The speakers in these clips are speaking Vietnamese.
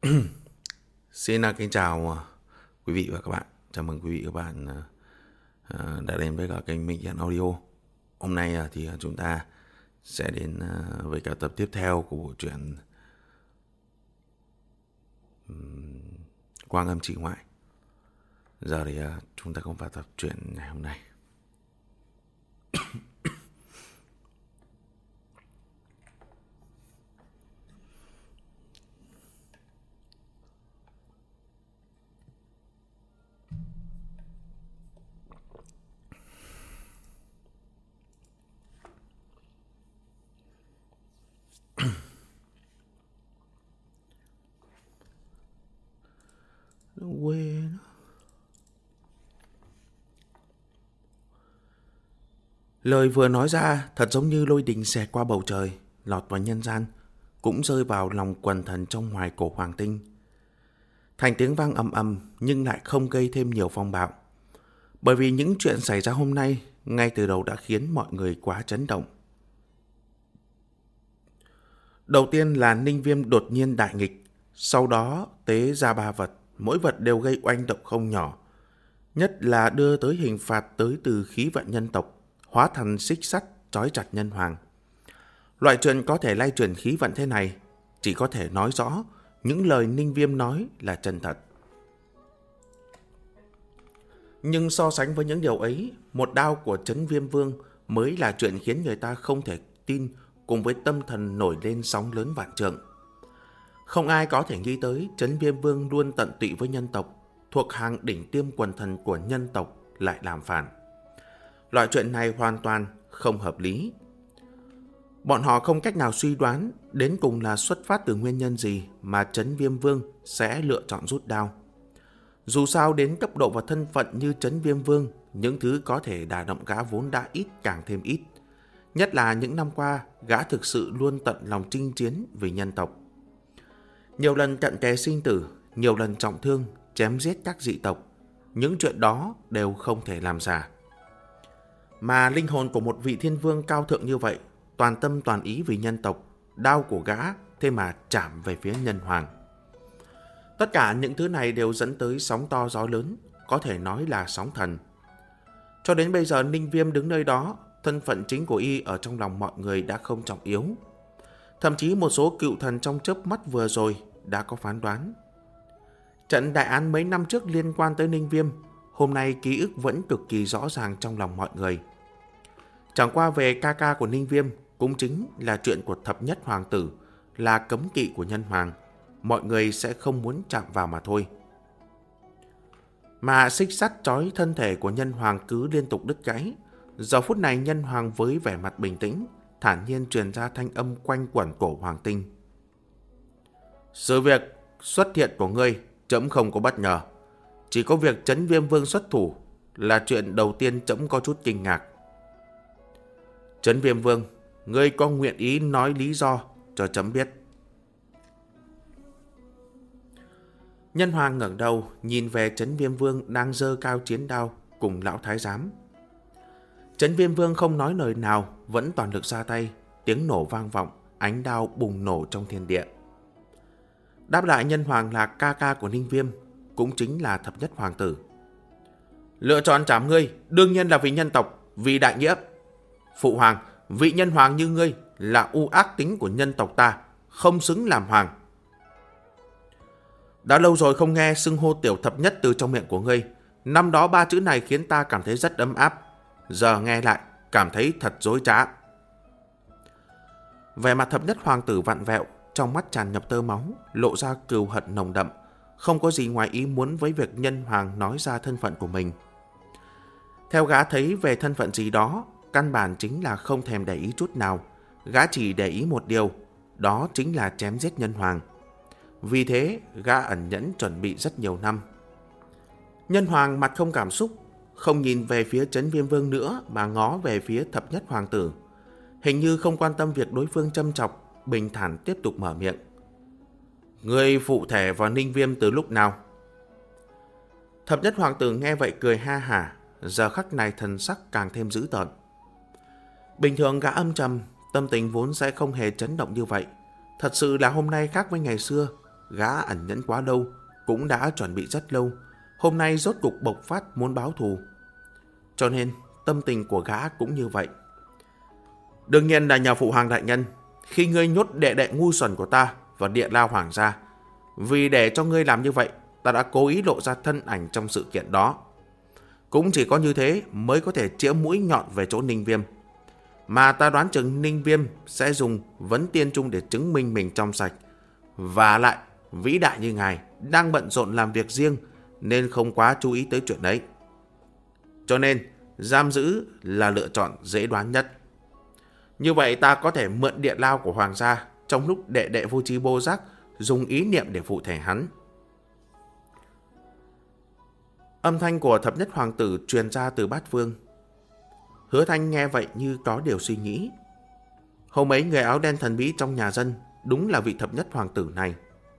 Xin kính chào quý vị và các bạn. Chào mừng quý vị và các bạn đã đến với cả kênh Minh Hiển Audio. Hôm nay thì chúng ta sẽ đến với cả tập tiếp theo của bộ truyện Quang Âm Chỉ Ngoại. Giờ thì chúng ta cùng vào tập truyện ngày hôm nay. Quê nó. Lời vừa nói ra thật giống như lôi đình xẹt qua bầu trời, lọt vào nhân gian, cũng rơi vào lòng quần thần trong hoài cổ hoàng tinh. Thành tiếng vang ầm ầm nhưng lại không gây thêm nhiều phong bạo. Bởi vì những chuyện xảy ra hôm nay ngay từ đầu đã khiến mọi người quá chấn động. Đầu tiên là Ninh Viêm đột nhiên đại nghịch, sau đó tế ra 3 vật, mỗi vật đều gây oanh động không nhỏ. Nhất là đưa tới hình phạt tới từ khí vận nhân tộc, hóa thành xích sắt trói chặt nhân hoàng. Loại chuyện có thể lay chuyển khí vận thế này chỉ có thể nói rõ những lời Ninh Viêm nói là chân thật. Nhưng so sánh với những điều ấy, một đao của Trấn Viêm Vương mới là chuyện khiến người ta không thể tin, cùng với tâm thần nổi lên sóng lớn vạn trượng. Không ai có thể nghĩ tới Trấn Viêm Vương luôn tận tụy với nhân tộc, thuộc hàng đỉnh tiêm quần thần của nhân tộc lại làm phản. Loại chuyện này hoàn toàn không hợp lý. Bọn họ không cách nào suy đoán đến cùng là xuất phát từ nguyên nhân gì mà Trấn Viêm Vương sẽ lựa chọn rút đao. Dù sao đến cấp độ và thân phận như Trấn Viêm Vương, những thứ có thể đả động gã vốn đã ít càng thêm ít. Nhất là những năm qua, gã thực sự luôn tận lòng chinh chiến vì nhân tộc. Nhiều lần cận kề sinh tử, nhiều lần trọng thương, chém giết các dị tộc. Những chuyện đó đều không thể làm giả. Mà linh hồn của một vị thiên vương cao thượng như vậy, toàn tâm toàn ý vì nhân tộc, đao của gã thế mà chạm về phía nhân hoàng. Tất cả những thứ này đều dẫn tới sóng to gió lớn, có thể nói là sóng thần. Cho đến bây giờ Ninh Viêm đứng nơi đó, thân phận chính của y ở trong lòng mọi người đã không trọng yếu. Thậm chí một số cựu thần trong chớp mắt vừa rồi đã có phán đoán. Trận đại án mấy năm trước liên quan tới Ninh Viêm, hôm nay ký ức vẫn cực kỳ rõ ràng trong lòng mọi người. Chẳng qua về ca ca của Ninh Viêm cũng chính là chuyện của thập nhất hoàng tử, là cấm kỵ của nhân hoàng. Mọi người sẽ không muốn chạm vào mà thôi. Mà xích sắt trói thân thể của nhân hoàng cứ liên tục đứt gãy. Giờ phút này nhân hoàng với vẻ mặt bình tĩnh, thản nhiên truyền ra thanh âm quanh quẩn cổ hoàng tinh. Sự việc xuất hiện của ngươi trẫm không có bất ngờ. Chỉ có việc Trấn Viêm Vương xuất thủ là chuyện đầu tiên trẫm có chút kinh ngạc. Trấn Viêm Vương, ngươi có nguyện ý nói lý do cho trẫm biết? Nhân hoàng ngẩng đầu nhìn về Trấn Viêm Vương đang giơ cao chiến đao cùng lão thái giám. Trấn Viêm Vương không nói lời nào, vẫn toàn lực ra tay, tiếng nổ vang vọng, ánh đao bùng nổ trong thiên địa. Đáp lại nhân hoàng là ca ca của Ninh Viêm, cũng chính là thập nhất hoàng tử. Lựa chọn chạm ngươi đương nhiên là vì nhân tộc, vì đại nghĩa. Phụ hoàng, vị nhân hoàng như ngươi là u ác tính của nhân tộc ta, không xứng làm hoàng. Đã lâu rồi không nghe xưng hô tiểu thập nhất từ trong miệng của ngươi. Năm đó 3 chữ này khiến ta cảm thấy rất ấm áp. Giờ nghe lại cảm thấy thật dối trá. Vẻ mặt thập nhất hoàng tử vặn vẹo, trong mắt tràn ngập tơ máu, lộ ra cừu hận nồng đậm. Không có gì ngoài ý muốn với việc nhân hoàng nói ra thân phận của mình. Theo gã thấy về thân phận gì đó, căn bản chính là không thèm để ý chút nào. Gã chỉ để ý một điều, đó chính là chém giết nhân hoàng. Vì thế, gã ẩn nhẫn chuẩn bị rất nhiều năm. Nhân hoàng mặt không cảm xúc, không nhìn về phía Trấn Viêm Vương nữa mà ngó về phía thập nhất hoàng tử. Hình như không quan tâm việc đối phương châm chọc, bình thản tiếp tục mở miệng. Ngươi phụ thể vào Ninh Viêm từ lúc nào? Thập nhất hoàng tử nghe vậy cười ha hả, giờ khắc này thần sắc càng thêm dữ tợn. Bình thường gã âm trầm, tâm tình vốn sẽ không hề chấn động như vậy. Thật sự là hôm nay khác với ngày xưa, gã ẩn nhẫn quá lâu, cũng đã chuẩn bị rất lâu, hôm nay rốt cục bộc phát muốn báo thù. Cho nên tâm tình của gã cũng như vậy. Đương nhiên là nhờ phụ hoàng đại nhân, khi ngươi nhốt đệ đệ ngu xuẩn của ta vào địa lao hoàng gia, vì để cho ngươi làm như vậy, ta đã cố ý lộ ra thân ảnh trong sự kiện đó. Cũng chỉ có như thế mới có thể chĩa mũi nhọn về chỗ Ninh Viêm. Mà ta đoán chừng Ninh Viêm sẽ dùng vấn tiên trung để chứng minh mình trong sạch. Và lại, vĩ đại như ngài đang bận rộn làm việc riêng nên không quá chú ý tới chuyện đấy. Cho nên, giam giữ là lựa chọn dễ đoán nhất. Như vậy ta có thể mượn địa lao của hoàng gia trong lúc đệ đệ vô tri vô giác dùng ý niệm để phụ thể hắn. Âm thanh của thập nhất hoàng tử truyền ra từ bát vương. Hứa Thanh nghe vậy như có điều suy nghĩ. Hôm ấy người áo đen thần bí trong nhà dân đúng là vị thập nhất hoàng tử này.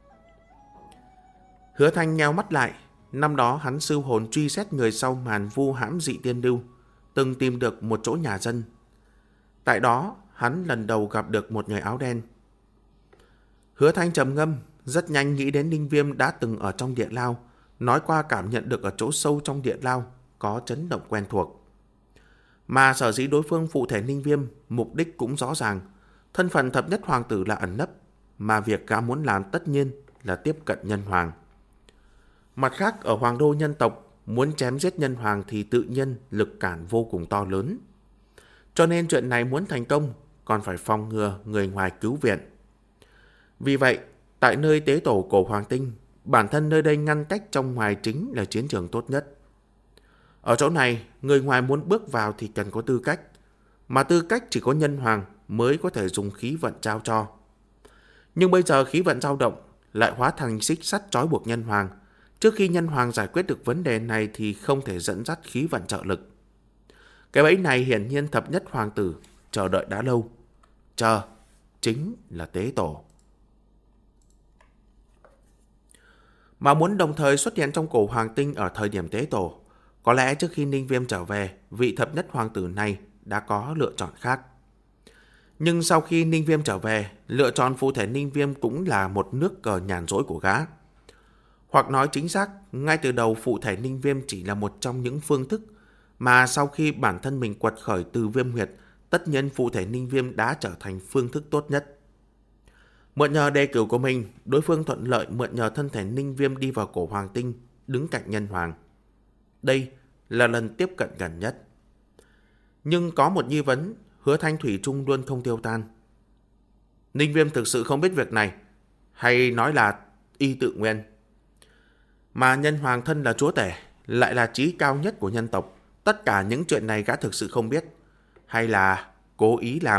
Hứa Thanh nheo mắt lại. Năm đó hắn sư hồn truy xét người sau màn vu hãm dị tiên lưu, từng tìm được một chỗ nhà dân. Tại đó hắn lần đầu gặp được một người áo đen. Hứa Thanh trầm ngâm, rất nhanh nghĩ đến Ninh Viêm đã từng ở trong địa lao, nói qua cảm nhận được ở chỗ sâu trong địa lao có chấn động quen thuộc. Mà sở dĩ đối phương phụ thể Ninh Viêm, mục đích cũng rõ ràng. Thân phận thập nhất hoàng tử là ẩn nấp, mà việc gã muốn làm tất nhiên là tiếp cận nhân hoàng. Mặt khác, ở hoàng đô nhân tộc, muốn chém giết nhân hoàng thì tự nhiên lực cản vô cùng to lớn. Cho nên chuyện này muốn thành công, còn phải phòng ngừa người ngoài cứu viện. Vì vậy, tại nơi tế tổ cổ Hoàng Tinh, bản thân nơi đây ngăn cách trong ngoài chính là chiến trường tốt nhất. Ở chỗ này, người ngoài muốn bước vào thì cần có tư cách, mà tư cách chỉ có nhân hoàng mới có thể dùng khí vận trao cho. Nhưng bây giờ khí vận dao động lại hóa thành xích sắt trói buộc nhân hoàng. Trước khi nhân hoàng giải quyết được vấn đề này thì không thể dẫn dắt khí vận trợ lực. Cái bẫy này hiển nhiên thập nhất hoàng tử chờ đợi đã lâu. Chờ chính là tế tổ. Mà muốn đồng thời xuất hiện trong cổ Hoàng Tinh ở thời điểm tế tổ, có lẽ trước khi Ninh Viêm trở về, vị thập nhất hoàng tử này đã có lựa chọn khác. Nhưng sau khi Ninh Viêm trở về, lựa chọn phụ thể Ninh Viêm cũng là một nước cờ nhàn rỗi của gã. Hoặc nói chính xác, ngay từ đầu phụ thể Ninh Viêm chỉ là một trong những phương thức mà sau khi bản thân mình quật khởi từ viêm huyệt, tất nhiên phụ thể Ninh Viêm đã trở thành phương thức tốt nhất. Mượn nhờ đề cử của mình, đối phương thuận lợi mượn nhờ thân thể Ninh Viêm đi vào cổ Hoàng Tinh, đứng cạnh nhân hoàng. Đây là lần tiếp cận gần nhất. Nhưng có một nghi vấn, Hứa Thanh thủy chung luôn không tiêu tan. Ninh Viêm thực sự không biết việc này, hay nói là y tự nguyên. Mà nhân hoàng thân là chúa tể, lại là trí cao nhất của nhân tộc. Tất cả những chuyện này gã thực sự không biết, hay là cố ý làm.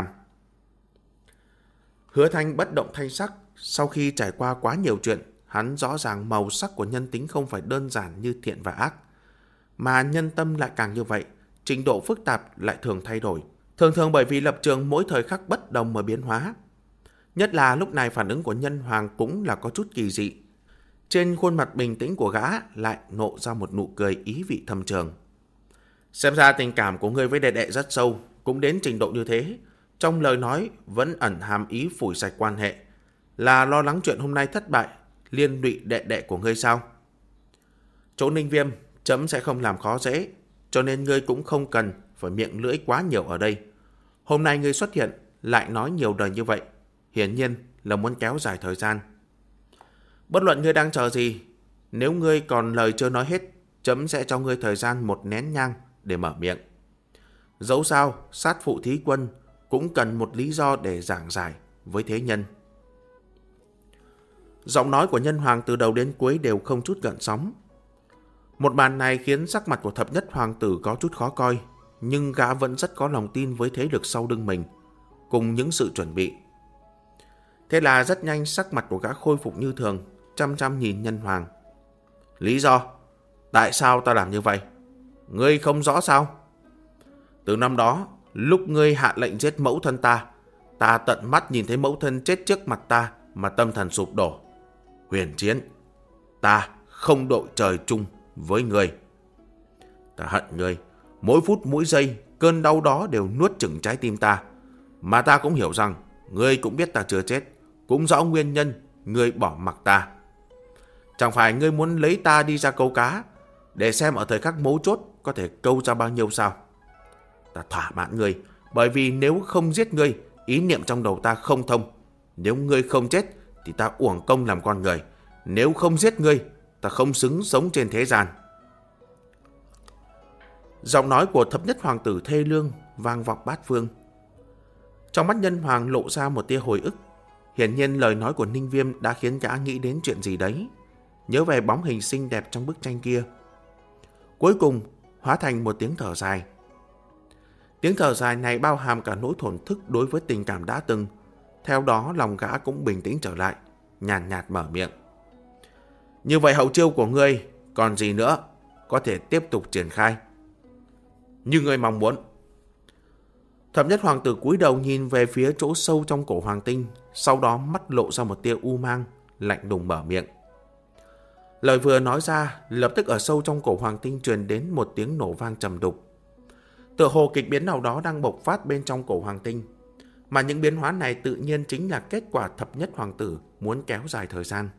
Hứa Thanh bất động thanh sắc. Sau khi trải qua quá nhiều chuyện, hắn rõ ràng màu sắc của nhân tính không phải đơn giản như thiện và ác. Mà nhân tâm lại càng như vậy, trình độ phức tạp lại thường thay đổi. Thường bởi vì lập trường mỗi thời khắc bất đồng mà biến hóa. Nhất là lúc này phản ứng của nhân hoàng cũng là có chút kỳ dị. Trên khuôn mặt bình tĩnh của gã lại nộ ra một nụ cười ý vị thâm trường. Xem ra tình cảm của ngươi với đệ đệ rất sâu, cũng đến trình độ như thế. Trong lời nói vẫn ẩn hàm ý phủi sạch quan hệ. Là lo lắng chuyện hôm nay thất bại, liên lụy đệ đệ của ngươi sao? Chỗ Ninh Viêm, chấm sẽ không làm khó dễ, cho nên ngươi cũng không cần phải miệng lưỡi quá nhiều ở đây. Hôm nay ngươi xuất hiện, lại nói nhiều lời như vậy, hiển nhiên là muốn kéo dài thời gian. Bất luận ngươi đang chờ gì, nếu ngươi còn lời chưa nói hết, chấm sẽ cho ngươi thời gian một nén nhang để mở miệng. Dẫu sao, sát phụ thí quân cũng cần một lý do để giảng giải với thế nhân. Giọng nói của nhân hoàng từ đầu đến cuối đều không chút gợn sóng. Một màn này khiến sắc mặt của thập nhất hoàng tử có chút khó coi, nhưng gã vẫn rất có lòng tin với thế lực sau lưng mình, cùng những sự chuẩn bị. Thế là rất nhanh sắc mặt của gã khôi phục như thường, chăm nhìn nhân hoàng. Lý do? Tại sao ta làm như vậy? Ngươi không rõ sao? Từ năm đó, lúc ngươi hạ lệnh giết mẫu thân ta tận mắt nhìn thấy mẫu thân chết trước mặt ta mà tâm thần sụp đổ. Huyền Chiến, ta không đội trời chung với ngươi. Ta hận ngươi, mỗi phút mỗi giây cơn đau đó đều nuốt chửng trái tim ta. Mà ta cũng hiểu rằng ngươi cũng biết ta chưa chết, cũng rõ nguyên nhân ngươi bỏ mặc ta. Chẳng phải ngươi muốn lấy ta đi ra câu cá, để xem ở thời khắc mấu chốt có thể câu ra bao nhiêu sao? Ta thỏa mãn ngươi, bởi vì nếu không giết ngươi, ý niệm trong đầu ta không thông. Nếu ngươi không chết, thì ta uổng công làm con người. Nếu không giết ngươi, ta không xứng sống trên thế gian. Giọng nói của thập nhất hoàng tử thê lương vang vọng bát phương. Trong mắt Nhân Hoàng lộ ra một tia hồi ức. Hiển nhiên lời nói của Ninh Viêm đã khiến gã nghĩ đến chuyện gì đấy, nhớ về bóng hình xinh đẹp trong bức tranh kia. Cuối cùng hóa thành một tiếng thở dài. Tiếng thở dài này bao hàm cả nỗi thổn thức đối với tình cảm đã từng. Theo đó lòng gã cũng bình tĩnh trở lại, nhàn nhạt mở miệng. Như vậy hậu chiêu của ngươi còn gì nữa, có thể tiếp tục triển khai. Như ngươi mong muốn. Thập nhất hoàng tử cúi đầu nhìn về phía chỗ sâu trong cổ hoàng tinh, sau đó mắt lộ ra một tia u mang, lạnh lùng mở miệng. Lời vừa nói ra, lập tức ở sâu trong cổ hoàng tinh truyền đến một tiếng nổ vang trầm đục. Tựa hồ kịch biến nào đó đang bộc phát bên trong cổ hoàng tinh, mà những biến hóa này tự nhiên chính là kết quả thập nhất hoàng tử muốn kéo dài thời gian.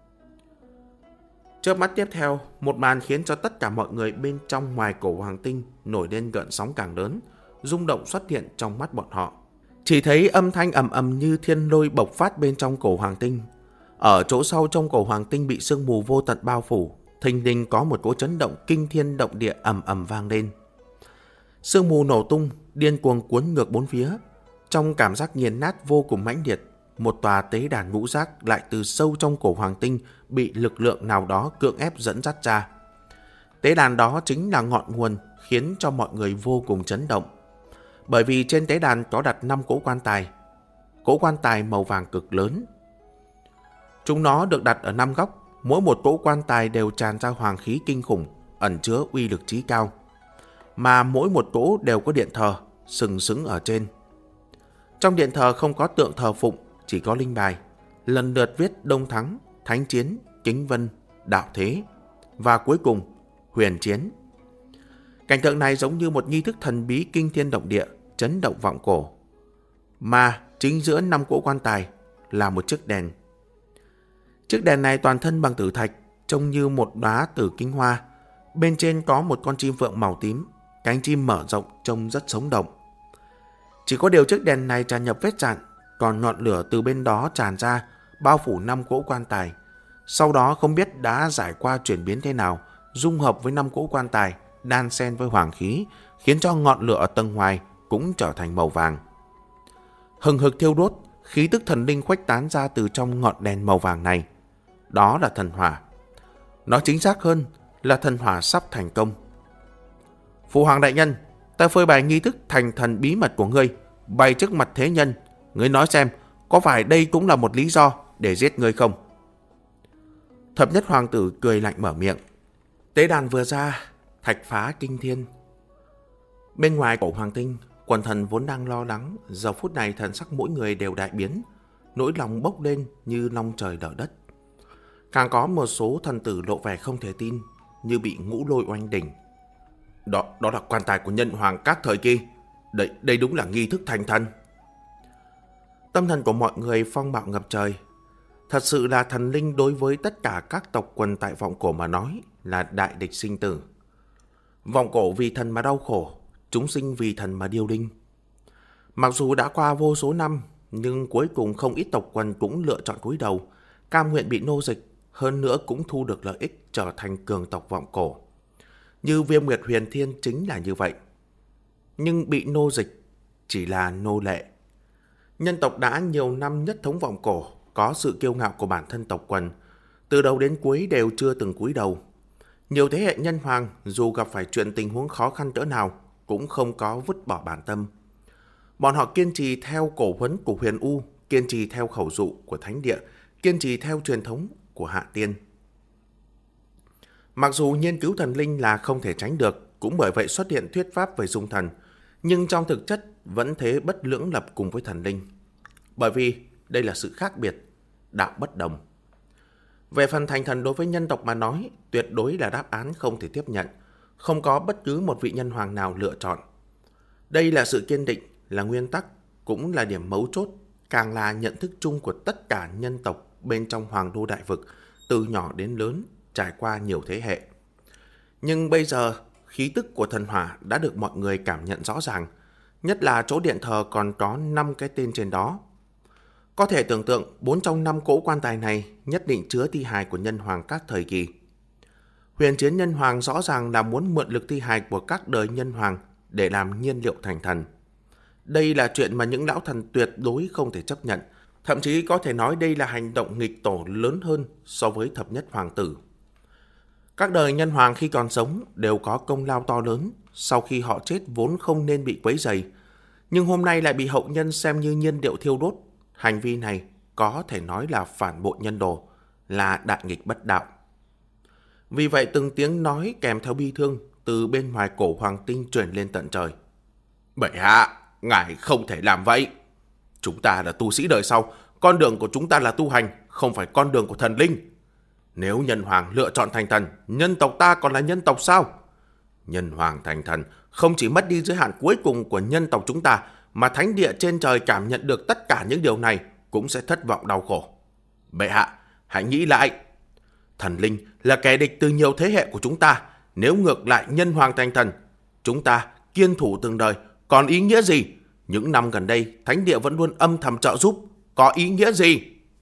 Chớp mắt tiếp theo, một màn khiến cho tất cả mọi người bên trong ngoài cổ hoàng tinh nổi lên gợn sóng càng lớn, rung động xuất hiện trong mắt bọn họ. Chỉ thấy âm thanh ầm ầm như thiên lôi bộc phát bên trong cổ hoàng tinh. Ở chỗ sâu trong cổ hoàng tinh bị sương mù vô tận bao phủ, thình lình có một cỗ chấn động kinh thiên động địa ầm ầm vang lên. Sương mù nổ tung, điên cuồng cuốn ngược bốn phía. Trong cảm giác nghiền nát vô cùng mãnh liệt, một tòa tế đàn ngũ giác lại từ sâu trong cổ hoàng tinh bị lực lượng nào đó cưỡng ép dẫn dắt ra. Tế đàn đó chính là ngọn nguồn khiến cho mọi người vô cùng chấn động. Bởi vì trên tế đàn có đặt 5 cỗ quan tài. Cỗ quan tài màu vàng cực lớn. Chúng nó được đặt ở 5 góc, mỗi một cỗ quan tài đều tràn ra hoàng khí kinh khủng, ẩn chứa uy lực chí cao. Mà mỗi một cỗ đều có điện thờ, sừng sững ở trên. Trong điện thờ không có tượng thờ phụng, chỉ có linh bài, lần lượt viết Đông Thắng, Thánh Chiến, Kính Vân, Đạo Thế và cuối cùng Huyền Chiến. Cảnh tượng này giống như một nghi thức thần bí kinh thiên động địa, chấn động vọng cổ. Mà chính giữa 5 cỗ quan tài là một chiếc đèn. Chiếc đèn này toàn thân bằng tử thạch, trông như một đóa tử kinh hoa. Bên trên có một con chim phượng màu tím, cánh chim mở rộng trông rất sống động. Chỉ có điều chiếc đèn này tràn nhập vết rạn, còn ngọn lửa từ bên đó tràn ra, bao phủ 5 cỗ quan tài. Sau đó không biết đã trải qua chuyển biến thế nào, dung hợp với 5 cỗ quan tài, đan xen với hoàng khí, khiến cho ngọn lửa ở tầng ngoài cũng trở thành màu vàng. Hừng hực thiêu đốt, khí tức thần linh khuếch tán ra từ trong ngọn đèn màu vàng này. Đó là thần hỏa. Nói chính xác hơn là thần hỏa sắp thành công. Phụ hoàng đại nhân, ta phơi bày nghi thức thành thần bí mật của ngươi, bày trước mặt thế nhân. Ngươi nói xem, có phải đây cũng là một lý do để giết ngươi không? Thập nhất hoàng tử cười lạnh mở miệng. Tế đàn vừa ra, thạch phá kinh thiên. Bên ngoài cổ hoàng tinh, quần thần vốn đang lo lắng, giờ phút này thần sắc mỗi người đều đại biến, nỗi lòng bốc lên như long trời lở đất. Càng có một số thần tử lộ vẻ không thể tin, như bị ngũ lôi oanh đỉnh. Đó là quan tài của nhân hoàng các thời kỳ. Đây đúng là nghi thức thành thần. Tâm thần của mọi người phong bạo ngập trời. Thật sự là thần linh đối với tất cả các tộc quần tại vọng cổ mà nói là đại địch sinh tử. Vọng cổ vì thần mà đau khổ, chúng sinh vì thần mà điêu linh. Mặc dù đã qua vô số năm, nhưng cuối cùng không ít tộc quần cũng lựa chọn cúi đầu, cam nguyện bị nô dịch, hơn nữa cũng thu được lợi ích trở thành cường tộc vọng cổ. Như Viêm Nguyệt Huyền Thiên chính là như vậy. Nhưng bị nô dịch chỉ là nô lệ. Nhân tộc đã nhiều năm nhất thống vọng cổ, có sự kiêu ngạo của bản thân tộc quần, từ đầu đến cuối đều chưa từng cúi đầu. Nhiều thế hệ nhân hoàng dù gặp phải chuyện tình huống khó khăn cỡ nào cũng không có vứt bỏ bản tâm. Bọn họ kiên trì theo cổ huấn của Huyền U, kiên trì theo khẩu dụ của Thánh Địa, kiên trì theo truyền thống của Hạ Tiên. Mặc dù nghiên cứu thần linh là không thể tránh được, cũng bởi vậy xuất hiện thuyết pháp về dung thần, nhưng trong thực chất vẫn thế bất lưỡng lập cùng với thần linh. Bởi vì đây là sự khác biệt, đạo bất đồng. Về phần thành thần đối với nhân tộc mà nói, tuyệt đối là đáp án không thể tiếp nhận, không có bất cứ một vị nhân hoàng nào lựa chọn. Đây là sự kiên định, là nguyên tắc, cũng là điểm mấu chốt, càng là nhận thức chung của tất cả nhân tộc bên trong Hoàng Đô Đại Vực, từ nhỏ đến lớn, trải qua nhiều thế hệ. Nhưng bây giờ, khí tức của thần hỏa đã được mọi người cảm nhận rõ ràng, nhất là chỗ điện thờ còn có 5 cái tên trên đó. Có thể tưởng tượng 4 trong 5 cỗ quan tài này nhất định chứa thi hài của nhân hoàng các thời kỳ. Huyền chiến nhân hoàng rõ ràng là muốn mượn lực thi hài của các đời nhân hoàng để làm nhiên liệu thành thần. Đây là chuyện mà những lão thần tuyệt đối không thể chấp nhận, thậm chí có thể nói đây là hành động nghịch tổ lớn hơn so với thập nhất hoàng tử. Các đời nhân hoàng khi còn sống đều có công lao to lớn, sau khi họ chết vốn không nên bị quấy rầy, nhưng hôm nay lại bị hậu nhân xem như nhiên liệu thiêu đốt. Hành vi này có thể nói là phản bội nhân đồ, là đại nghịch bất đạo. Vì vậy từng tiếng nói kèm theo bi thương từ bên ngoài cổ hoàng tinh truyền lên tận trời. Bệ hạ, ngài không thể làm vậy. Chúng ta là tu sĩ đời sau, con đường của chúng ta là tu hành, không phải con đường của thần linh. Nếu nhân hoàng lựa chọn thành thần, nhân tộc ta còn là nhân tộc sao? Nhân hoàng thành thần không chỉ mất đi giới hạn cuối cùng của nhân tộc chúng ta, mà thánh địa trên trời cảm nhận được tất cả những điều này cũng sẽ thất vọng đau khổ. Bệ hạ, hãy nghĩ lại. Thần linh là kẻ địch từ nhiều thế hệ của chúng ta. Nếu ngược lại nhân hoàng thành thần, chúng ta kiên thủ từng đời, còn ý nghĩa gì? Những năm gần đây, thánh địa vẫn luôn âm thầm trợ giúp, có ý nghĩa gì?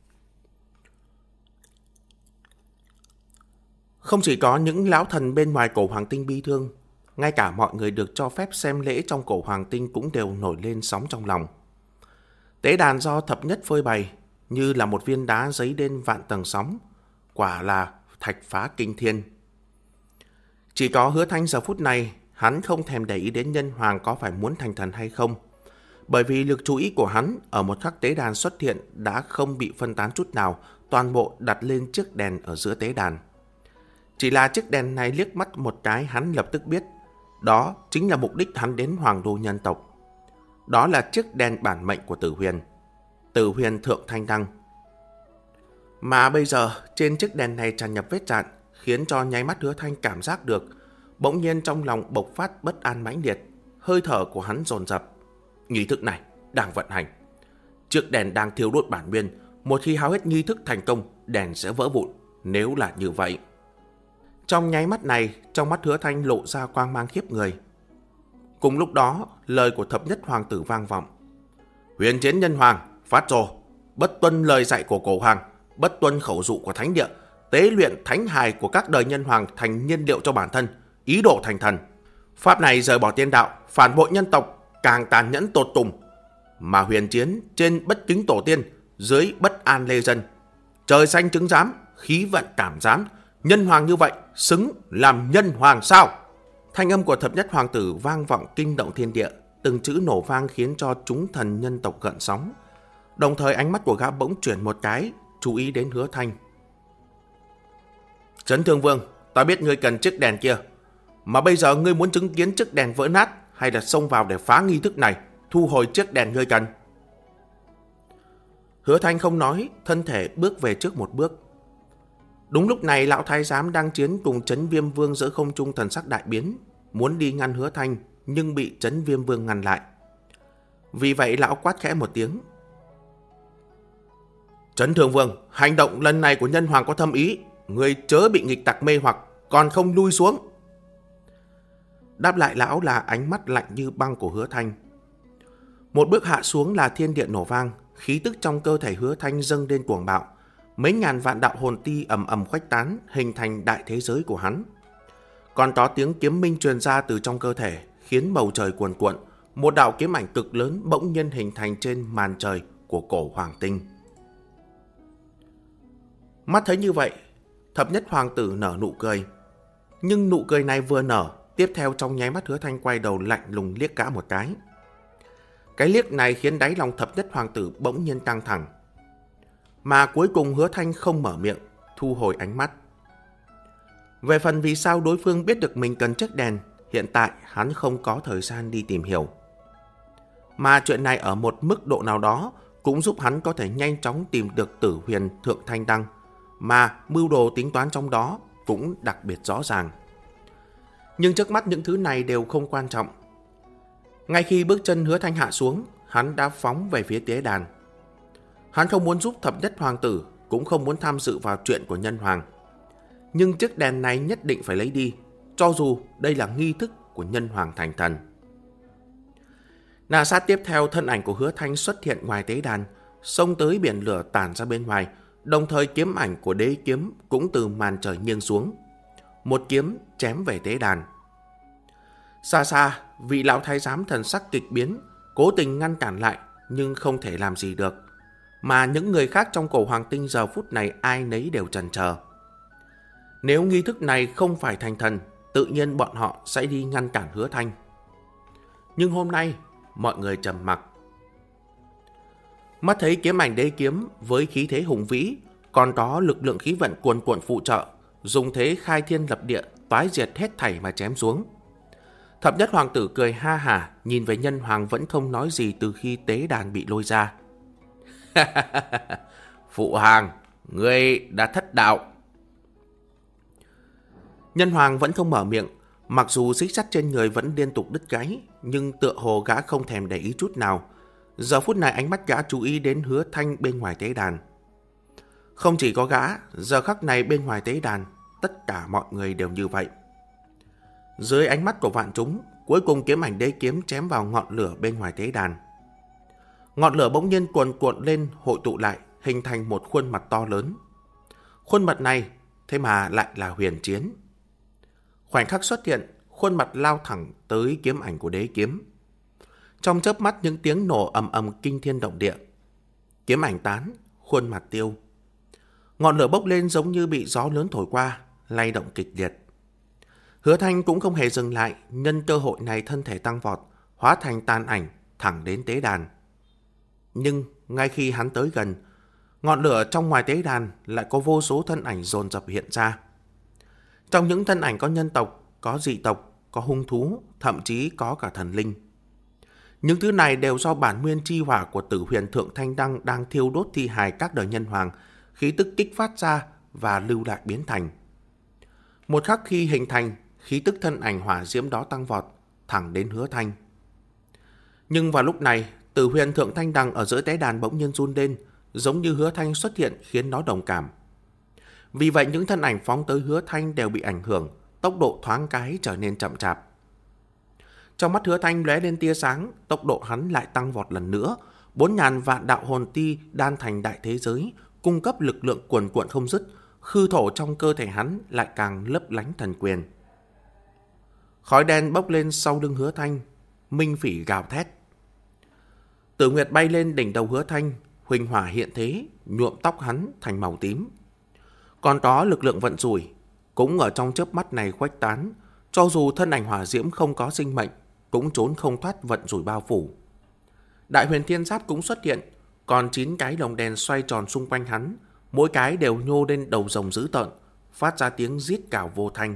Không chỉ có những lão thần bên ngoài cổ hoàng tinh bi thương, ngay cả mọi người được cho phép xem lễ trong cổ hoàng tinh cũng đều nổi lên sóng trong lòng. Tế đàn do thập nhất phơi bày như là một viên đá giấy lên vạn tầng sóng, quả là thạch phá kinh thiên. Chỉ có Hứa Thanh giờ phút này, hắn không thèm để ý đến nhân hoàng có phải muốn thành thần hay không, bởi vì lực chú ý của hắn ở một khắc tế đàn xuất hiện đã không bị phân tán chút nào, toàn bộ đặt lên chiếc đèn ở giữa tế đàn. Chỉ là chiếc đèn này liếc mắt một cái hắn lập tức biết, đó chính là mục đích hắn đến hoàng đô nhân tộc. Đó là chiếc đèn bản mệnh của Tử Huyền Thượng Thanh Đăng. Mà bây giờ trên chiếc đèn này tràn nhập vết rạn, khiến cho nháy mắt Hứa Thanh cảm giác được, bỗng nhiên trong lòng bộc phát bất an mãnh liệt, hơi thở của hắn dồn dập. Nghi thức này đang vận hành. Chiếc đèn đang thiêu đốt bản nguyên, một khi hao hết nghi thức thành công, đèn sẽ vỡ vụn. Nếu là như vậy, trong nháy mắt này, trong mắt Hứa Thanh lộ ra quang mang khiếp người. Cùng lúc đó, lời của thập nhất hoàng tử vang vọng. Huyền chiến nhân hoàng, phát rồ, bất tuân lời dạy của cổ hoàng, bất tuân khẩu dụ của thánh địa, tế luyện thánh hài của các đời nhân hoàng thành nhiên liệu cho bản thân, ý đồ thành thần. Pháp này rời bỏ tiên đạo, phản bội nhân tộc, càng tàn nhẫn tột cùng. Mà huyền chiến trên bất kính tổ tiên, dưới bất an lê dân. Trời xanh chứng giám, khí vận cảm giám, nhân hoàng như vậy xứng làm nhân hoàng sao? Thanh âm của thập nhất hoàng tử vang vọng kinh động thiên địa, từng chữ nổ vang khiến cho chúng thần nhân tộc gợn sóng. Đồng thời ánh mắt của gã bỗng chuyển một cái, chú ý đến Hứa Thanh. Trấn Thương Vương, ta biết ngươi cần chiếc đèn kia, mà bây giờ ngươi muốn chứng kiến chiếc đèn vỡ nát hay là xông vào để phá nghi thức này, thu hồi chiếc đèn ngươi cần? Hứa Thanh không nói, thân thể bước về trước một bước. Đúng lúc này lão thái giám đang chiến cùng Trấn Viêm Vương giữa không trung thần sắc đại biến, muốn đi ngăn Hứa Thanh nhưng bị Trấn Viêm Vương ngăn lại. Vì vậy lão quát khẽ một tiếng. Trấn Thương Vương, hành động lần này của nhân hoàng có thâm ý, người chớ bị nghịch tặc mê hoặc, còn không lui xuống. Đáp lại lão là ánh mắt lạnh như băng của Hứa Thanh. Một bước hạ xuống là thiên địa nổ vang, khí tức trong cơ thể Hứa Thanh dâng lên cuồng bạo. Mấy ngàn vạn đạo hồn ti ầm ầm khuếch tán, hình thành đại thế giới của hắn. Còn có tiếng kiếm minh truyền ra từ trong cơ thể, khiến bầu trời cuồn cuộn, một đạo kiếm ảnh cực lớn bỗng nhiên hình thành trên màn trời của cổ hoàng tinh. Mắt thấy như vậy, thập nhất hoàng tử nở nụ cười. Nhưng nụ cười này vừa nở, tiếp theo trong nháy mắt Hứa Thanh quay đầu lạnh lùng liếc gã một cái. Cái liếc này khiến đáy lòng thập nhất hoàng tử bỗng nhiên căng thẳng. Mà cuối cùng Hứa Thanh không mở miệng, thu hồi ánh mắt. Về phần vì sao đối phương biết được mình cần chiếc đèn, hiện tại hắn không có thời gian đi tìm hiểu. Mà chuyện này ở một mức độ nào đó cũng giúp hắn có thể nhanh chóng tìm được Tử Huyền Thượng Thanh Đăng, mà mưu đồ tính toán trong đó cũng đặc biệt rõ ràng. Nhưng trước mắt những thứ này đều không quan trọng. Ngay khi bước chân Hứa Thanh hạ xuống, hắn đã phóng về phía tế đàn. Hắn không muốn giúp thập nhất hoàng tử cũng không muốn tham dự vào chuyện của Nhân Hoàng. Nhưng chiếc đèn này nhất định phải lấy đi, cho dù đây là nghi thức của Nhân Hoàng thành thần. Nà sát tiếp theo, thân ảnh của Hứa Thanh xuất hiện ngoài tế đàn, xông tới biển lửa tản ra bên ngoài, đồng thời kiếm ảnh của đế kiếm cũng từ màn trời nghiêng xuống. Một kiếm chém về tế đàn. Xa xa, vị lão thái giám thần sắc kịch biến, cố tình ngăn cản lại nhưng không thể làm gì được. Mà những người khác trong cổ hoàng tinh giờ phút này ai nấy đều chần chờ. Nếu nghi thức này không phải thành thần, tự nhiên bọn họ sẽ đi ngăn cản Hứa Thanh. Nhưng hôm nay, mọi người trầm mặc. Mắt thấy kiếm ảnh đế kiếm với khí thế hùng vĩ, còn có lực lượng khí vận cuồn cuộn phụ trợ, dùng thế khai thiên lập địa, toái diệt hết thảy mà chém xuống. Thập nhất hoàng tử cười ha hả, nhìn về Nhân Hoàng vẫn không nói gì từ khi tế đàn bị lôi ra. Phụ hoàng, ngươi đã thất đạo. Nhân Hoàng vẫn không mở miệng, mặc dù xích sắt trên người vẫn liên tục đứt gãy, nhưng tựa hồ gã không thèm để ý chút nào. Giờ phút này ánh mắt gã chú ý đến Hứa Thanh bên ngoài tế đàn. Không chỉ có gã, giờ khắc này bên ngoài tế đàn, tất cả mọi người đều như vậy. Dưới ánh mắt của vạn chúng, cuối cùng kiếm ảnh đế kiếm chém vào ngọn lửa bên ngoài tế đàn. Ngọn lửa bỗng nhiên cuồn cuộn lên, hội tụ lại, hình thành một khuôn mặt to lớn. Khuôn mặt này, thế mà lại là Huyền Chiến. Khoảnh khắc xuất hiện, khuôn mặt lao thẳng tới kiếm ảnh của đế kiếm. Trong chớp mắt những tiếng nổ ầm ầm kinh thiên động địa. Kiếm ảnh tán, khuôn mặt tiêu. Ngọn lửa bốc lên giống như bị gió lớn thổi qua, lay động kịch liệt. Hứa Thanh cũng không hề dừng lại, nhân cơ hội này thân thể tăng vọt, hóa thành tàn ảnh, thẳng đến tế đàn. Nhưng ngay khi hắn tới gần, ngọn lửa trong ngoài tế đàn lại có vô số thân ảnh dồn dập hiện ra. Trong những thân ảnh có nhân tộc, có dị tộc, có hung thú, thậm chí có cả thần linh. Những thứ này đều do bản nguyên chi hỏa của Tử Huyền Thượng Thanh Đăng đang thiêu đốt thi hài các đời nhân hoàng, khí tức kích phát ra và lưu lại biến thành. Một khắc khi hình thành, khí tức thân ảnh hỏa diễm đó tăng vọt, thẳng đến Hứa Thanh. Nhưng vào lúc này, Tử Huyền Thượng Thanh Đăng ở giữa tế đàn bỗng nhiên run lên, giống như Hứa Thanh xuất hiện khiến nó đồng cảm. Vì vậy những thân ảnh phóng tới Hứa Thanh đều bị ảnh hưởng, tốc độ thoáng cái trở nên chậm chạp. Trong mắt Hứa Thanh lóe lên tia sáng, tốc độ hắn lại tăng vọt lần nữa, 4.000 vạn đạo hồn ti đan thành đại thế giới, cung cấp lực lượng cuồn cuộn không dứt, khư thổ trong cơ thể hắn lại càng lấp lánh thần quyền. Khói đen bốc lên sau lưng Hứa Thanh, minh phỉ gào thét. Tử Nguyệt bay lên đỉnh đầu Hứa Thanh, huỳnh hỏa hiện thế, nhuộm tóc hắn thành màu tím. Còn có lực lượng vận rủi, cũng ở trong chớp mắt này khuếch tán, cho dù thân ảnh hỏa diễm không có sinh mệnh, cũng trốn không thoát vận rủi bao phủ. Đại huyền thiên giáp cũng xuất hiện, còn 9 cái lồng đèn xoay tròn xung quanh hắn, mỗi cái đều nhô lên đầu rồng dữ tợn, phát ra tiếng rít gào vô thanh.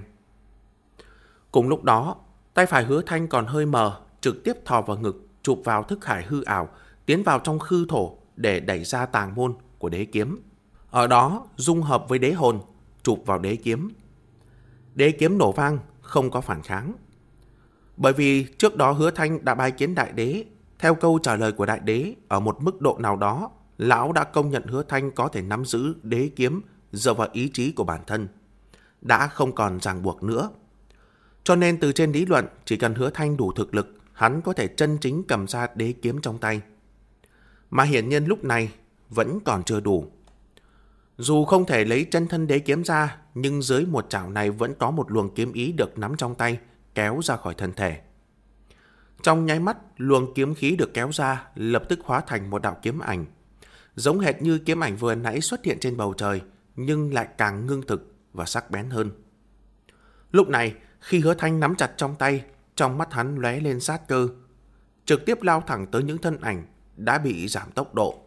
Cùng lúc đó, tay phải Hứa Thanh còn hơi mờ, trực tiếp thò vào ngực, chụp vào thức hải hư ảo, tiến vào trong khư thổ để đẩy ra tàng môn của đế kiếm. Ở đó, dung hợp với đế hồn, chụp vào đế kiếm. Đế kiếm nổ vang, không có phản kháng. Bởi vì trước đó Hứa Thanh đã bái kiến đại đế, theo câu trả lời của đại đế, ở một mức độ nào đó, lão đã công nhận Hứa Thanh có thể nắm giữ đế kiếm dựa vào ý chí của bản thân, đã không còn ràng buộc nữa. Cho nên từ trên lý luận, chỉ cần Hứa Thanh đủ thực lực, hắn có thể chân chính cầm ra đế kiếm trong tay. Mà hiển nhiên lúc này vẫn còn chưa đủ. Dù không thể lấy chân thân đế kiếm ra, nhưng dưới một chảo này vẫn có một luồng kiếm ý được nắm trong tay, kéo ra khỏi thân thể. Trong nháy mắt, luồng kiếm khí được kéo ra, lập tức hóa thành một đạo kiếm ảnh. Giống hệt như kiếm ảnh vừa nãy xuất hiện trên bầu trời, nhưng lại càng ngưng thực và sắc bén hơn. Lúc này, khi Hứa Thanh nắm chặt trong tay, trong mắt hắn lóe lên sát cơ, trực tiếp lao thẳng tới những thân ảnh đã bị giảm tốc độ.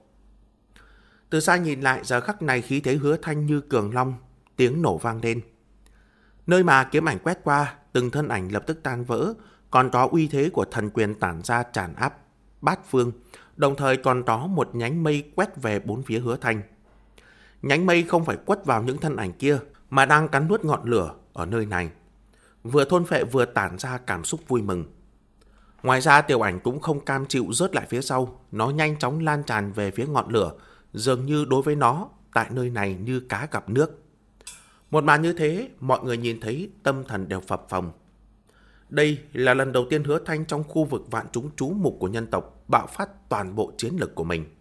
Từ xa nhìn lại, giờ khắc này khí thế Hứa Thanh như cường long, tiếng nổ vang lên. Nơi mà kiếm ảnh quét qua, từng thân ảnh lập tức tan vỡ, còn có uy thế của thần quyền tản ra tràn áp bát phương, đồng thời còn có một nhánh mây quét về bốn phía Hứa Thanh. Nhánh mây không phải quất vào những thân ảnh kia, mà đang cắn nuốt ngọn lửa ở nơi này, vừa thôn phệ vừa tản ra cảm xúc vui mừng. Ngoài ra tiểu ảnh cũng không cam chịu rớt lại phía sau, nó nhanh chóng lan tràn về phía ngọn lửa, dường như đối với nó, tại nơi này như cá gặp nước. Một màn như thế, mọi người nhìn thấy tâm thần đều phập phồng. Đây là lần đầu tiên Hứa Thanh trong khu vực vạn chúng chú mục của nhân tộc bạo phát toàn bộ chiến lực của mình.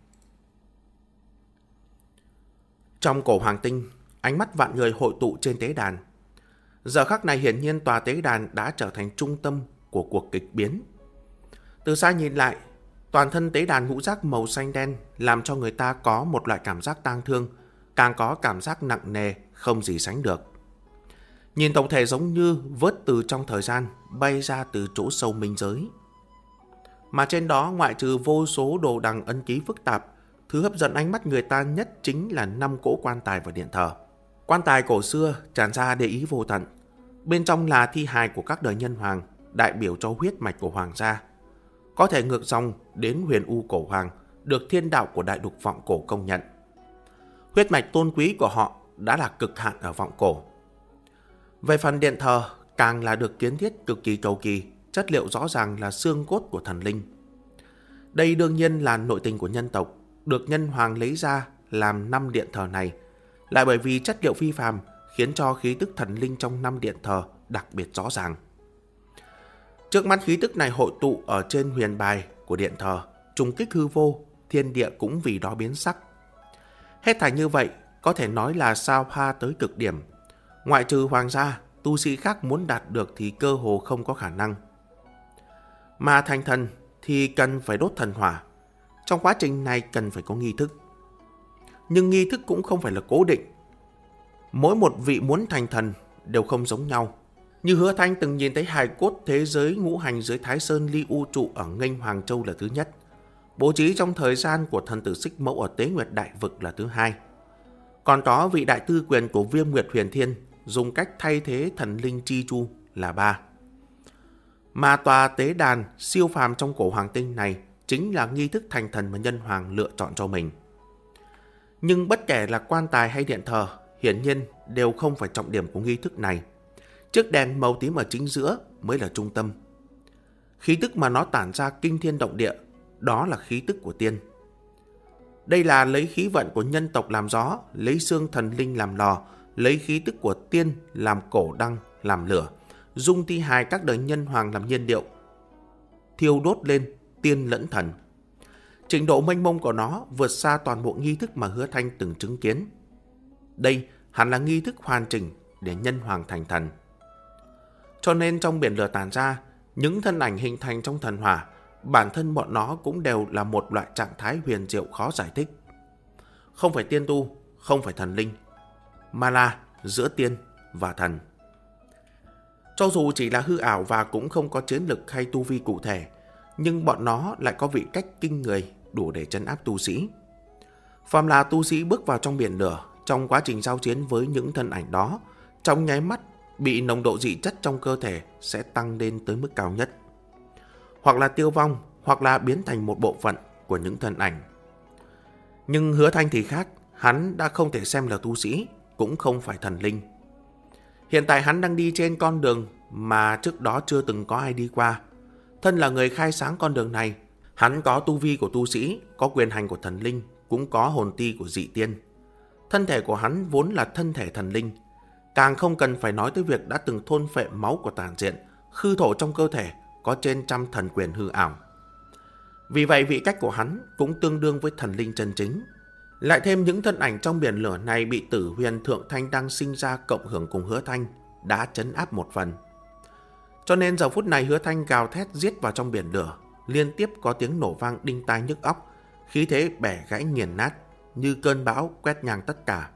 Trong cổ hoàng tinh, ánh mắt vạn người hội tụ trên tế đàn. Giờ khắc này hiển nhiên tòa tế đàn đã trở thành trung tâm của cuộc kịch biến. Từ xa nhìn lại, toàn thân tế đàn ngũ giác màu xanh đen làm cho người ta có một loại cảm giác tang thương, càng có cảm giác nặng nề không gì sánh được. Nhìn tổng thể giống như vớt từ trong thời gian, bay ra từ chỗ sâu minh giới. Mà trên đó ngoại trừ vô số đồ đằng ấn ký phức tạp, thứ hấp dẫn ánh mắt người ta nhất chính là 5 cỗ quan tài và điện thờ. Quan tài cổ xưa tràn ra để ý vô tận. Bên trong là thi hài của các đời nhân hoàng, đại biểu cho huyết mạch của hoàng gia. Có thể ngược dòng đến huyền u cổ hoàng, được thiên đạo của đại đục vọng cổ công nhận. Huyết mạch tôn quý của họ đã là cực hạn ở vọng cổ. Về phần điện thờ, càng là được kiến thiết cực kỳ cầu kỳ, chất liệu rõ ràng là xương cốt của thần linh. Đây đương nhiên là nội tình của nhân tộc, được nhân hoàng lấy ra làm 5 điện thờ này, lại bởi vì chất liệu phi phàm khiến cho khí tức thần linh trong 5 điện thờ đặc biệt rõ ràng. Trước mắt khí tức này hội tụ ở trên huyền bài của điện thờ, trùng kích hư vô, thiên địa cũng vì đó biến sắc. Hết thảy như vậy có thể nói là sao pha tới cực điểm. Ngoại trừ hoàng gia, tu sĩ khác muốn đạt được thì cơ hồ không có khả năng. Mà thành thần thì cần phải đốt thần hỏa. Trong quá trình này cần phải có nghi thức. Nhưng nghi thức cũng không phải là cố định. Mỗi một vị muốn thành thần đều không giống nhau. Như Hứa Thanh từng nhìn thấy hài cốt thế giới ngũ hành dưới Thái Sơn Ly U trụ ở Nghênh Hoàng Châu là thứ nhất. Bố trí trong thời gian của thần tử Xích Mẫu ở Tế Nguyệt Đại Vực là thứ hai. Còn có vị đại tư quyền của Viêm Nguyệt Huyền Thiên dùng cách thay thế thần linh Chi Chu là 3. Mà tòa tế đàn siêu phàm trong cổ hoàng tinh này chính là nghi thức thành thần mà nhân hoàng lựa chọn cho mình. Nhưng bất kể là quan tài hay điện thờ, hiển nhiên đều không phải trọng điểm của nghi thức này. Chiếc đèn màu tím ở chính giữa mới là trung tâm. Khí tức mà nó tản ra kinh thiên động địa, đó là khí tức của tiên. Đây là lấy khí vận của nhân tộc làm gió, lấy xương thần linh làm lò, lấy khí tức của tiên làm cổ đăng, làm lửa, dung thi hài các đời nhân hoàng làm nhiên liệu, thiêu đốt lên tiên lẫn thần. Trình độ mênh mông của nó vượt xa toàn bộ nghi thức mà Hứa Thanh từng chứng kiến. Đây hẳn là nghi thức hoàn chỉnh để nhân hoàng thành thần. Cho nên trong biển lửa tàn ra, những thân ảnh hình thành trong thần hỏa, bản thân bọn nó cũng đều là một loại trạng thái huyền diệu khó giải thích. Không phải tiên tu, không phải thần linh, mà là giữa tiên và thần. Cho dù chỉ là hư ảo và cũng không có chiến lực hay tu vi cụ thể, nhưng bọn nó lại có vị cách kinh người đủ để trấn áp tu sĩ. Phàm là tu sĩ bước vào trong biển lửa, trong quá trình giao chiến với những thân ảnh đó, trong nháy mắt bị nồng độ dị chất trong cơ thể sẽ tăng lên tới mức cao nhất. Hoặc là tiêu vong, hoặc là biến thành một bộ phận của những thân ảnh. Nhưng Hứa Thanh thì khác, hắn đã không thể xem là tu sĩ, cũng không phải thần linh. Hiện tại hắn đang đi trên con đường mà trước đó chưa từng có ai đi qua. Thân là người khai sáng con đường này, hắn có tu vi của tu sĩ, có quyền hành của thần linh, cũng có hồn ti của dị tiên. Thân thể của hắn vốn là thân thể thần linh, càng không cần phải nói tới việc đã từng thôn phệ máu của tàn diện, khư thổ trong cơ thể có trên trăm thần quyền hư ảo. Vì vậy vị cách của hắn cũng tương đương với thần linh chân chính. Lại thêm những thân ảnh trong biển lửa này bị Tử Huyền Thượng Thanh đang sinh ra cộng hưởng cùng Hứa Thanh đã trấn áp một phần. Cho nên giờ phút này Hứa Thanh gào thét giết vào trong biển lửa, liên tiếp có tiếng nổ vang đinh tai nhức óc, khí thế bẻ gãy nghiền nát như cơn bão quét ngang tất cả.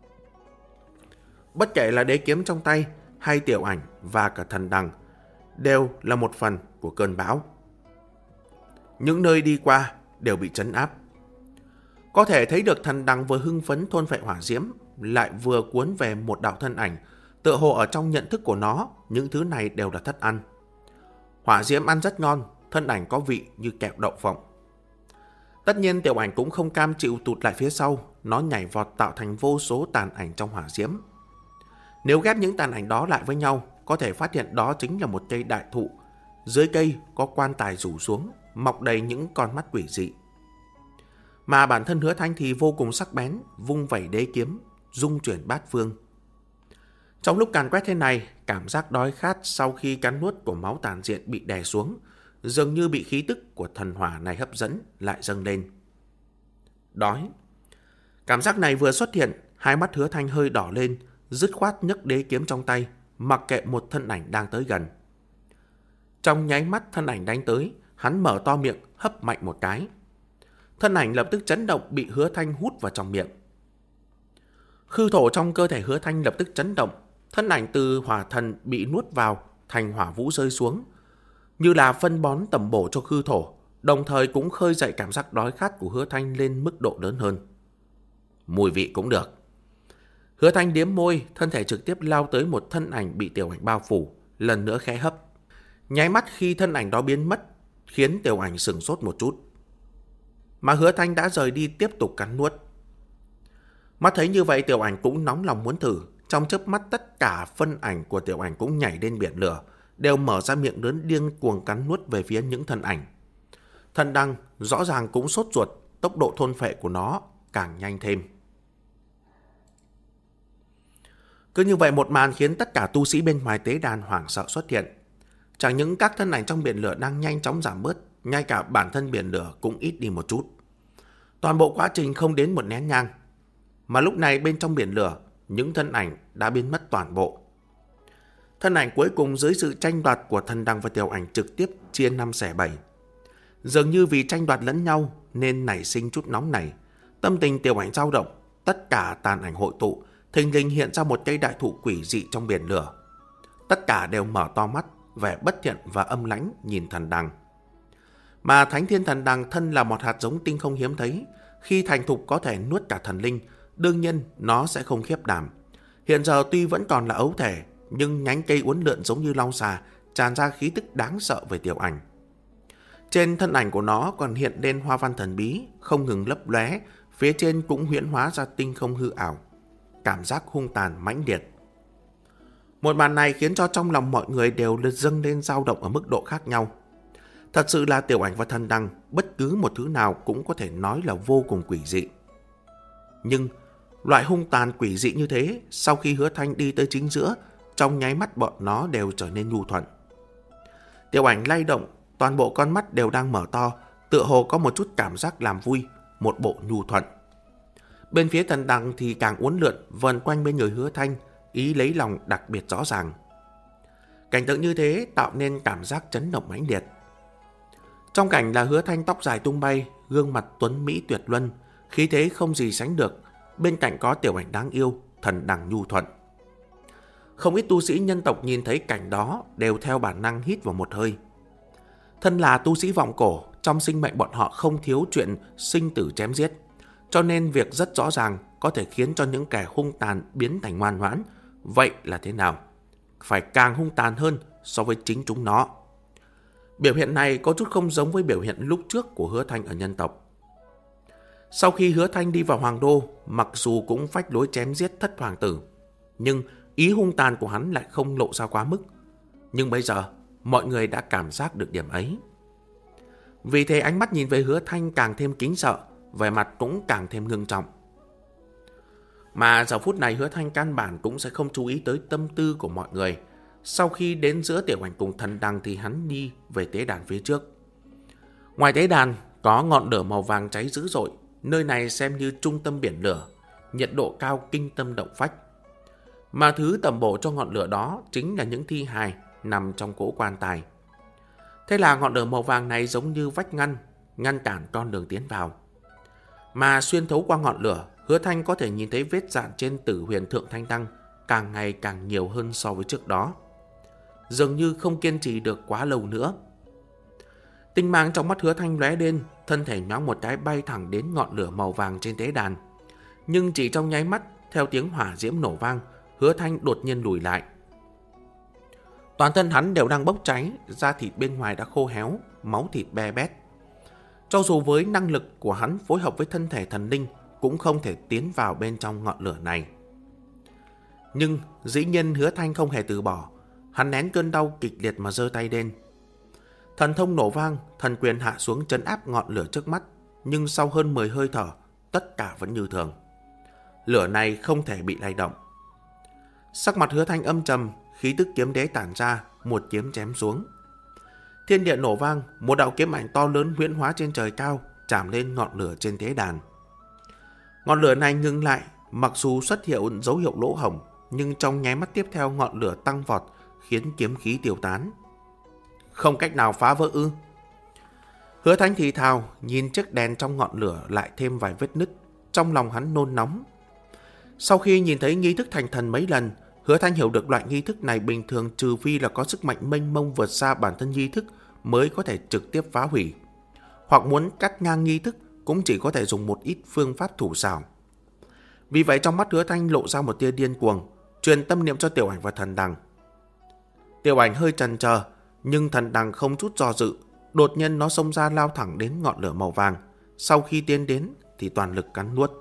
Bất kể là đế kiếm trong tay hay tiểu ảnh và cả thần đằng đều là một phần của cơn bão. Những nơi đi qua đều bị trấn áp. Có thể thấy được thần đằng vừa hưng phấn thôn phệ hỏa diễm, lại vừa cuốn về một đạo thân ảnh, tựa hồ ở trong nhận thức của nó, những thứ này đều là thất ăn. Hỏa diễm ăn rất ngon, thân ảnh có vị như kẹo đậu phộng. Tất nhiên tiểu ảnh cũng không cam chịu tụt lại phía sau, nó nhảy vọt tạo thành vô số tàn ảnh trong hỏa diễm. Nếu ghép những tàn ảnh đó lại với nhau, có thể phát hiện đó chính là một cây đại thụ. Dưới cây có quan tài rủ xuống, mọc đầy những con mắt quỷ dị. Mà bản thân Hứa Thanh thì vô cùng sắc bén, vung vẩy đế kiếm, dung chuyển bát phương. Trong lúc càn quét thế này, cảm giác đói khát sau khi cắn nuốt của máu tàn diện bị đè xuống, dường như bị khí tức của thần hỏa này hấp dẫn lại dâng lên. Đói. Cảm giác này vừa xuất hiện, hai mắt Hứa Thanh hơi đỏ lên, dứt khoát nhấc đế kiếm trong tay, mặc kệ một thân ảnh đang tới gần. Trong nháy mắt thân ảnh đánh tới, hắn mở to miệng, hấp mạnh một cái. Thân ảnh lập tức chấn động, bị Hứa Thanh hút vào trong miệng. Khư thổ trong cơ thể Hứa Thanh lập tức chấn động, thân ảnh từ hỏa thần bị nuốt vào thành hỏa vũ rơi xuống, như là phân bón tầm bổ cho khư thổ, đồng thời cũng khơi dậy cảm giác đói khát của Hứa Thanh lên mức độ lớn hơn. Mùi vị cũng được. Hứa Thanh điếm môi, thân thể trực tiếp lao tới một thân ảnh bị tiểu ảnh bao phủ, lần nữa khẽ hấp. Nháy mắt khi thân ảnh đó biến mất, khiến tiểu ảnh sửng sốt một chút. Mà Hứa Thanh đã rời đi tiếp tục cắn nuốt. Mắt thấy như vậy, tiểu ảnh cũng nóng lòng muốn thử. Trong chớp mắt tất cả phân ảnh của tiểu ảnh cũng nhảy lên biển lửa, đều mở ra miệng lớn điên cuồng cắn nuốt về phía những thân ảnh. Thần đăng rõ ràng cũng sốt ruột, tốc độ thôn phệ của nó càng nhanh thêm. Cứ như vậy một màn khiến tất cả tu sĩ bên ngoài tế đàn hoảng sợ xuất hiện. Chẳng những các thân ảnh trong biển lửa đang nhanh chóng giảm bớt, ngay cả bản thân biển lửa cũng ít đi một chút. Toàn bộ quá trình không đến một nén nhang. Mà lúc này bên trong biển lửa, những thân ảnh đã biến mất toàn bộ. Thân ảnh cuối cùng dưới sự tranh đoạt của thần đăng và tiểu ảnh trực tiếp chia 5 xẻ 7. Dường như vì tranh đoạt lẫn nhau nên nảy sinh chút nóng này. Tâm tình tiểu ảnh dao động, tất cả tàn ảnh hội tụ, thình lình hiện ra một cây đại thụ quỷ dị trong biển lửa. Tất cả đều mở to mắt, vẻ bất thiện và âm lãnh nhìn thần đăng. Mà Thánh Thiên Thần Đằng thân là một hạt giống tinh không hiếm thấy, khi thành thục có thể nuốt cả thần linh, đương nhiên nó sẽ không khiếp đảm. Hiện giờ tuy vẫn còn là ấu thể, nhưng nhánh cây uốn lượn giống như long xà, tràn ra khí tức đáng sợ về tiểu ảnh. Trên thân ảnh của nó còn hiện lên hoa văn thần bí, không ngừng lấp lóe, phía trên cũng huyễn hóa ra tinh không hư ảo. Cảm giác hung tàn mãnh liệt. Một màn này khiến cho trong lòng mọi người đều dâng lên dao động ở mức độ khác nhau. Thật sự là tiểu ảnh và thần đăng, bất cứ một thứ nào cũng có thể nói là vô cùng quỷ dị. Nhưng loại hung tàn quỷ dị như thế, sau khi Hứa Thanh đi tới chính giữa, trong nháy mắt bọn nó đều trở nên nhu thuận. Tiểu ảnh lay động, toàn bộ con mắt đều đang mở to, tựa hồ có một chút cảm giác làm vui, một bộ nhu thuận. Bên phía thần đăng thì càng uốn lượn, vần quanh bên người Hứa Thanh, ý lấy lòng đặc biệt rõ ràng. Cảnh tượng như thế tạo nên cảm giác chấn động mãnh liệt. Trong cảnh là Hứa Thanh tóc dài tung bay, gương mặt tuấn mỹ tuyệt luân, khí thế không gì sánh được, bên cạnh có tiểu ảnh đáng yêu, thần đằng nhu thuận. Không ít tu sĩ nhân tộc nhìn thấy cảnh đó đều theo bản năng hít vào một hơi. Thân là tu sĩ vọng cổ, trong sinh mệnh bọn họ không thiếu chuyện sinh tử chém giết, cho nên việc rất rõ ràng có thể khiến cho những kẻ hung tàn biến thành ngoan ngoãn. Vậy là thế nào? Phải càng hung tàn hơn so với chính chúng nó. Biểu hiện này có chút không giống với biểu hiện lúc trước của Hứa Thanh ở nhân tộc. Sau khi Hứa Thanh đi vào Hoàng Đô, mặc dù cũng phách lối chém giết thất hoàng tử, nhưng ý hung tàn của hắn lại không lộ ra quá mức. Nhưng bây giờ, mọi người đã cảm giác được điểm ấy. Vì thế ánh mắt nhìn về Hứa Thanh càng thêm kính sợ, vẻ mặt cũng càng thêm ngưng trọng. Mà giờ phút này Hứa Thanh căn bản cũng sẽ không chú ý tới tâm tư của mọi người. Sau khi đến giữa tiểu ảnh cùng thần đăng thì hắn đi về tế đàn phía trước. Ngoài tế đàn có ngọn lửa màu vàng cháy dữ dội, nơi này xem như trung tâm biển lửa, nhiệt độ cao kinh tâm động phách. Mà thứ tầm bổ cho ngọn lửa đó chính là những thi hài nằm trong cỗ quan tài. Thế là ngọn lửa màu vàng này giống như vách ngăn cản con đường tiến vào. Mà xuyên thấu qua ngọn lửa, Hứa Thanh có thể nhìn thấy vết dạn trên Tử Huyền Thượng Thanh Đăng càng ngày càng nhiều hơn so với trước đó. Dường như không kiên trì được quá lâu nữa. Tinh mang trong mắt Hứa Thanh lóe lên, thân thể nhoáng một cái bay thẳng đến ngọn lửa màu vàng trên tế đàn. Nhưng chỉ trong nháy mắt, theo tiếng hỏa diễm nổ vang, Hứa Thanh đột nhiên lùi lại. Toàn thân hắn đều đang bốc cháy, da thịt bên ngoài đã khô héo, máu thịt be bét. Cho dù với năng lực của hắn phối hợp với thân thể thần linh, cũng không thể tiến vào bên trong ngọn lửa này. Nhưng dĩ nhiên Hứa Thanh không hề từ bỏ. Hắn nén cơn đau kịch liệt mà giơ tay lên. Thần thông nổ vang, thần quyền hạ xuống trấn áp ngọn lửa trước mắt, nhưng sau hơn 10 hơi thở, tất cả vẫn như thường. Lửa này không thể bị lay động. Sắc mặt Hứa Thanh âm trầm, khí tức kiếm đế tản ra, một kiếm chém xuống. Thiên địa nổ vang, một đạo kiếm ảnh to lớn huyễn hóa trên trời cao, chạm lên ngọn lửa trên tế đàn. Ngọn lửa này ngừng lại, mặc dù xuất hiện dấu hiệu lỗ hổng, nhưng trong nháy mắt tiếp theo ngọn lửa tăng vọt, khiến kiếm khí tiêu tán. Không cách nào phá vỡ ư? Hứa Thanh thì thào, nhìn chiếc đèn trong ngọn lửa lại thêm vài vết nứt, trong lòng hắn nôn nóng. Sau khi nhìn thấy nghi thức thành thần mấy lần, Hứa Thanh hiểu được loại nghi thức này bình thường trừ phi là có sức mạnh mênh mông vượt xa bản thân nghi thức mới có thể trực tiếp phá hủy. Hoặc muốn cắt ngang nghi thức cũng chỉ có thể dùng một ít phương pháp thủ xảo. Vì vậy trong mắt Hứa Thanh lộ ra một tia điên cuồng, truyền tâm niệm cho Tiểu Ảnh và Thần Đằng. Tiểu Ảnh hơi chần chờ, nhưng Thần Đằng không chút do dự, đột nhiên nó xông ra lao thẳng đến ngọn lửa màu vàng. Sau khi tiến đến thì toàn lực cắn nuốt.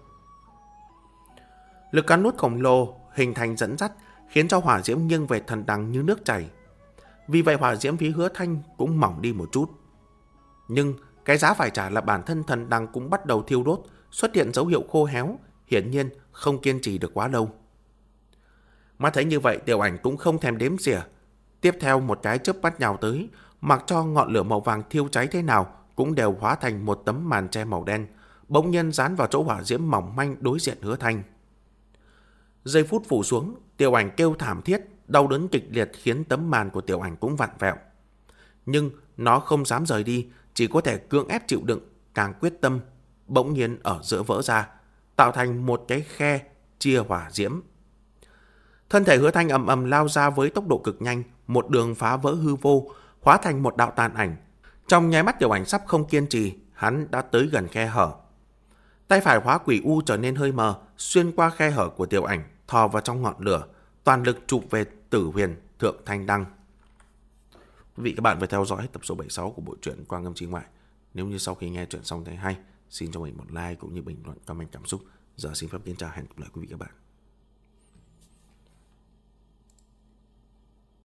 Lực cắn nuốt khổng lồ hình thành dẫn dắt, khiến cho hỏa diễm nghiêng về Thần Đằng như nước chảy. Vì vậy hỏa diễm phía Hứa Thanh cũng mỏng đi một chút. Nhưng cái giá phải trả là bản thân Thần Đằng cũng bắt đầu thiêu đốt, xuất hiện dấu hiệu khô héo, hiển nhiên không kiên trì được quá lâu. Mắt thấy như vậy, Tiểu Ảnh cũng không thèm đếm xỉa. Tiếp theo một cái chớp mắt nhào tới, mặc cho ngọn lửa màu vàng thiêu cháy thế nào cũng đều hóa thành một tấm màn che màu đen, bỗng nhiên dán vào chỗ hỏa diễm mỏng manh đối diện Hứa Thanh. Giây phút phủ xuống, Tiểu Ảnh kêu thảm thiết, đau đớn kịch liệt khiến tấm màn của Tiểu Ảnh cũng vặn vẹo. Nhưng nó không dám rời đi, chỉ có thể cưỡng ép chịu đựng, càng quyết tâm, bỗng nhiên ở giữa vỡ ra, tạo thành một cái khe chia hỏa diễm. Thân thể Hứa Thanh ầm ầm lao ra với tốc độ cực nhanh, một đường phá vỡ hư vô, hóa thành một đạo tàn ảnh. Trong nháy mắt Tiểu Ảnh sắp không kiên trì, hắn đã tới gần khe hở. Tay phải hóa quỷ u trở nên hơi mờ, xuyên qua khe hở của Tiểu Ảnh, thò vào trong ngọn lửa, toàn lực chụp về Tử Huyền Thượng Thanh Đăng. Quý vị các bạn vừa theo dõi tập số 76 của bộ truyện Quang Âm Chí Ngoại. Nếu như sau khi nghe truyện xong thấy hay, xin cho mình một like cũng như bình luận comment cảm xúc. Giờ xin phép kính chào, hẹn gặp lại quý vị các bạn.